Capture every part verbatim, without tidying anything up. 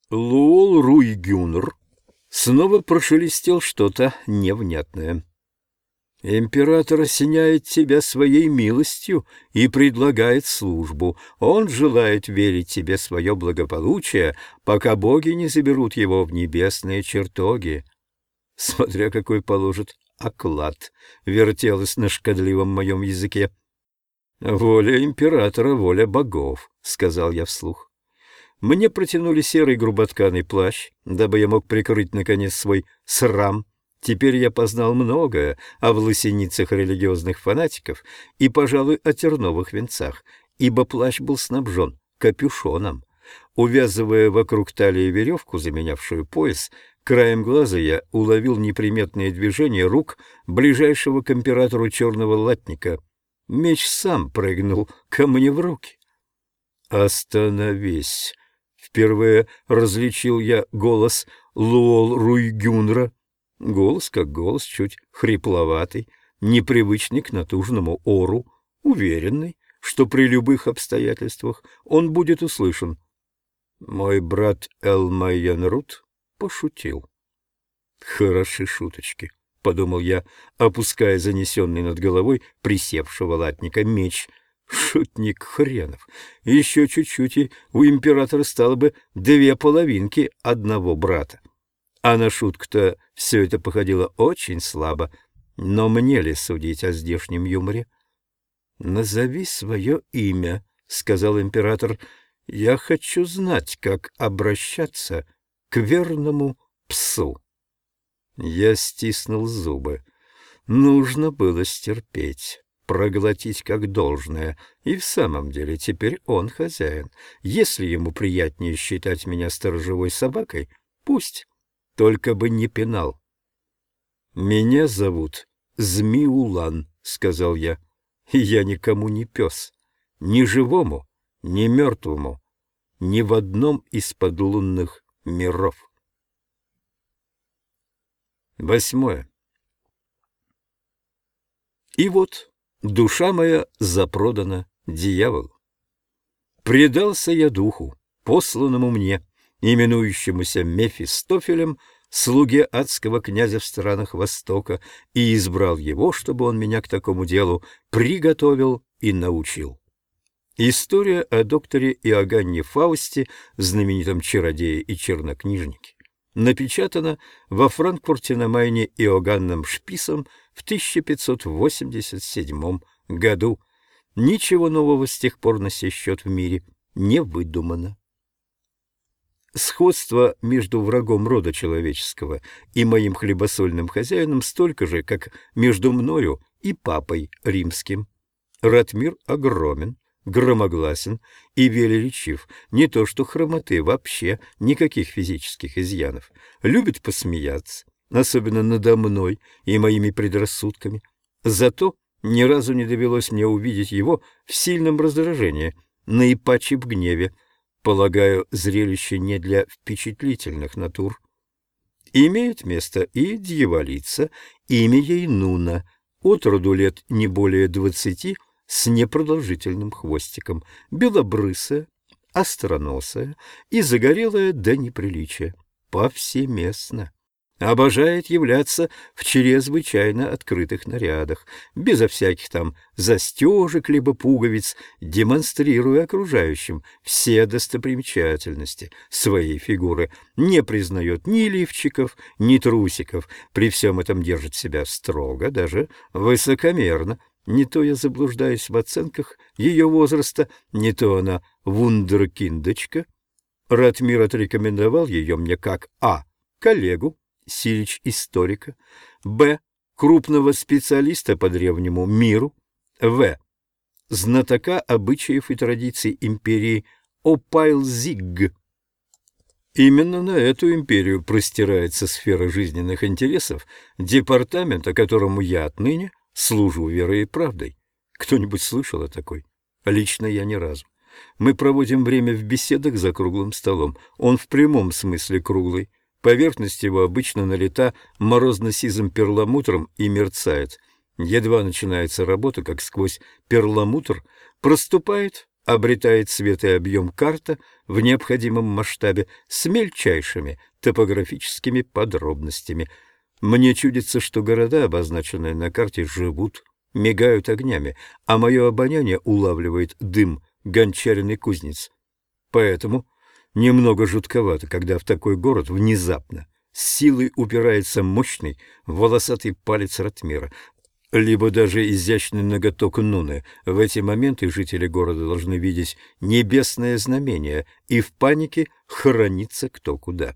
Луол Руйгюнр снова прошелестел что-то невнятное. «Император осеняет тебя своей милостью и предлагает службу. Он желает верить тебе свое благополучие, пока боги не заберут его в небесные чертоги. Смотря какой положит оклад», — вертелось на шкодливом моем языке. «Воля императора, воля богов», — сказал я вслух. Мне протянули серый груботканый плащ, дабы я мог прикрыть, наконец, свой срам. Теперь я познал многое о власеницах религиозных фанатиков и, пожалуй, о терновых венцах, ибо плащ был снабжен капюшоном. Увязывая вокруг талии веревку, заменявшую пояс, краем глаза я уловил неприметные движения рук ближайшего к императору черного латника. Меч сам прыгнул ко мне в руки. «Остановись!» Впервые различил я голос Луол Руйгюнра. Голос как голос, чуть хрипловатый, непривычный к натужному ору, уверенный, что при любых обстоятельствах он будет услышан. Мой брат Элмайянрут пошутил. «Хороши шуточки», — подумал я, опуская занесенный над головой присевшего латника меч. Шутник хренов. Еще чуть-чуть, и у императора стало бы две половинки одного брата. А на шутку-то все это походило очень слабо. Но мне ли судить о здешнем юморе? «Назови свое имя», — сказал император. «Я хочу знать, как обращаться к верному псу». Я стиснул зубы. Нужно было стерпеть, проглотить как должное. И в самом деле теперь он хозяин. Если ему приятнее считать меня сторожевой собакой, пусть, только бы не пенал. «Меня зовут Змиулан», — сказал я, — «и я никому не пес, ни живому, ни мертвому, ни в одном из подлунных миров». Восьмое. И вот душа моя запродана дьяволу. Предался я духу, посланному мне, именующемуся Мефистофелем, слуге адского князя в странах Востока, и избрал его, чтобы он меня к такому делу приготовил и научил. История о докторе Иоганне Фаусте, знаменитом чародее и чернокнижнике, напечатана во Франкфурте на Майне Иоганном Шписом в тысяча пятьсот восемьдесят седьмом году. Ничего нового с тех пор на сей счет в мире не выдумано. Сходство между врагом рода человеческого и моим хлебосольным хозяином столько же, как между мною и папой римским. Ратмир огромен, громогласен и велеречив, не то что хромоты, вообще никаких физических изъянов. Любит посмеяться, особенно надо мной и моими предрассудками. Зато ни разу не довелось мне увидеть его в сильном раздражении, наипаче в гневе. Полагаю, зрелище не для впечатлительных натур. Имеет место и дьяволица, имя ей Нуна, от роду лет не более двадцати, с непродолжительным хвостиком, белобрысая, остроносая и загорелая до неприличия, повсеместно. Обожает являться в чрезвычайно открытых нарядах, безо всяких там застежек либо пуговиц, демонстрируя окружающим все достопримечательности своей фигуры, не признает ни лифчиков, ни трусиков, при всем этом держит себя строго, даже высокомерно. Не то я заблуждаюсь в оценках ее возраста, не то она вундеркиндочка. Ратмир отрекомендовал ее мне как а. коллегу, силич историка, б. крупного специалиста по древнему миру, в. знатока обычаев и традиций империи Опайлзиг. Именно на эту империю простирается сфера жизненных интересов, департамента, которому я отныне служу верой и правдой. Кто-нибудь слышал о такой? Лично я ни разу. Мы проводим время в беседах за круглым столом. Он в прямом смысле круглый. Поверхность его обычно налита морозно-сизым перламутром и мерцает. Едва начинается работа, как сквозь перламутр проступает обретает цвет и объем карта в необходимом масштабе с мельчайшими топографическими подробностями. Мне чудится, что города, обозначенные на карте, живут, мигают огнями, а мое обоняние улавливает дым гончарной кузниц. Поэтому немного жутковато, когда в такой город внезапно с силой упирается мощный волосатый палец Ратмира, либо даже изящный ноготок Нуны. В эти моменты жители города должны видеть небесное знамение и в панике хорониться кто куда.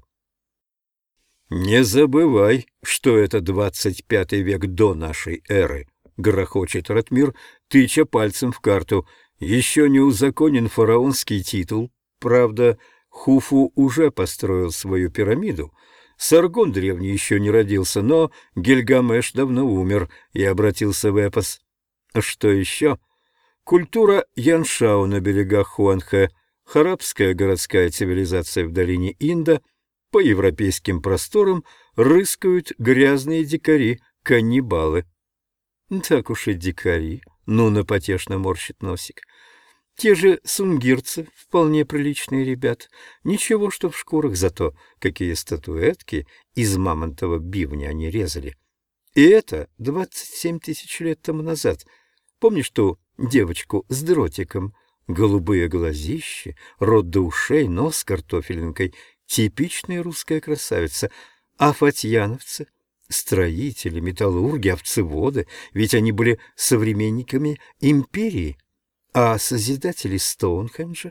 «Не забывай, что это двадцать пятый век до нашей эры», — грохочет Ратмир, тыча пальцем в карту. «Еще не узаконен фараонский титул. Правда, Хуфу уже построил свою пирамиду. Саргон древний еще не родился, но Гильгамеш давно умер и обратился в эпос. Что еще? Культура Яншау на берегах Хуанхэ, харабская городская цивилизация в долине Инда, по европейским просторам рыскают грязные дикари-каннибалы». Так уж и дикари, Нуна потешно морщит носик. Те же сунгирцы, вполне приличные ребят. Ничего, что в шкурах, зато какие статуэтки из мамонтового бивня они резали. И это двадцать семь тысяч лет тому назад. Помнишь ту девочку с дротиком? Голубые глазищи, рот до ушей, нос с картофелинкой. Типичная русская красавица. А фатьяновцы? Строители, металлурги, овцеводы, ведь они были современниками империи. А созидатели Стоунхенджа?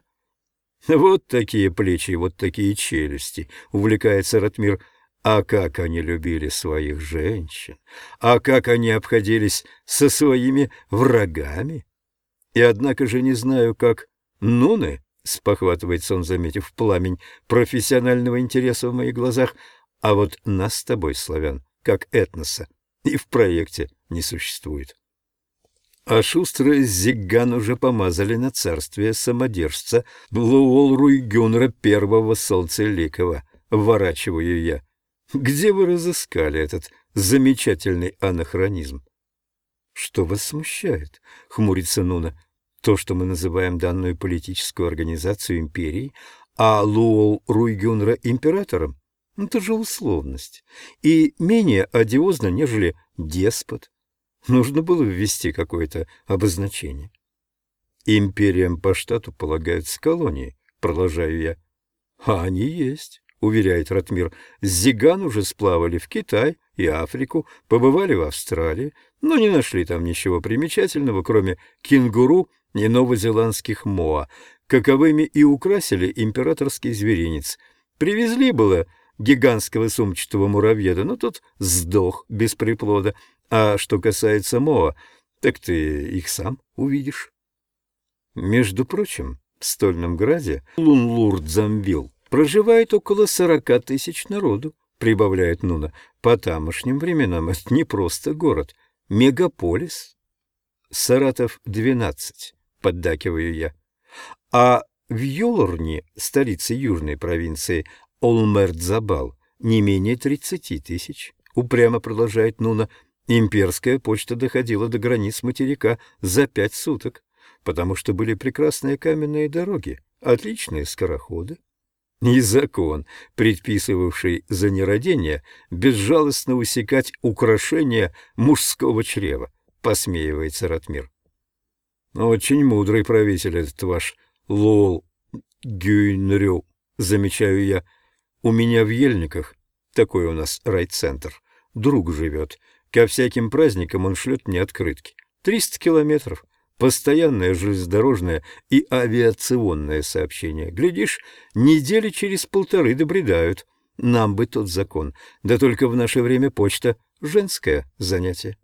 Вот такие плечи, вот такие челюсти, увлекается Ратмир. А как они любили своих женщин, а как они обходились со своими врагами. И однако же не знаю, как Нуны, спохватывается он, заметив пламень профессионального интереса в моих глазах, а вот нас с тобой, славян, как этноса, и в проекте не существует. А шустрые Зигган уже помазали на царствие самодержца Луол-Руйгюнра первого солнцеликого. Вворачиваю я. Где вы разыскали этот замечательный анахронизм? Что вас смущает? Хмурится Нуна. То, что мы называем данную политическую организацию империей, а Луол-Руйгюнра императором, это же условность. И менее одиозно, нежели деспот. Нужно было ввести какое-то обозначение. Империям по штату полагаются колонии, продолжаю я. А они есть, уверяет Ратмир. Зиган уже сплавали в Китай и Африку, побывали в Австралии, но не нашли там ничего примечательного, кроме кенгуру и новозеландских моа, каковыми и украсили императорский зверинец. Привезли было гигантского сумчатого муравьеда, но тот сдох без приплода. А что касается моа, так ты их сам увидишь. Между прочим, в Стольном Граде Лунлурд-Замвил проживает около сорока тысяч народу, прибавляет Нуна. По тамошним временам это не просто город, мегаполис. Саратов двенадцать, поддакиваю я. А в Йолорне, столице южной провинции Олмерт-Забал, не менее тридцати тысяч, упрямо продолжает Нуна. Имперская почта доходила до границ материка за пять суток, потому что были прекрасные каменные дороги, отличные скороходы. И закон, предписывавший за нерадение безжалостно усекать украшения мужского чрева, посмеивается Ратмир. Очень мудрый правитель этот ваш Лол Гюйнрю, замечаю я. У меня в Ельниках, такой у нас райцентр, друг живет. Ко всяким праздникам он шлет мне открытки. Триста километров. Постоянное железнодорожное и авиационное сообщение. Глядишь, недели через полторы добредают. Нам бы тот закон. Да только в наше время почта — женское занятие.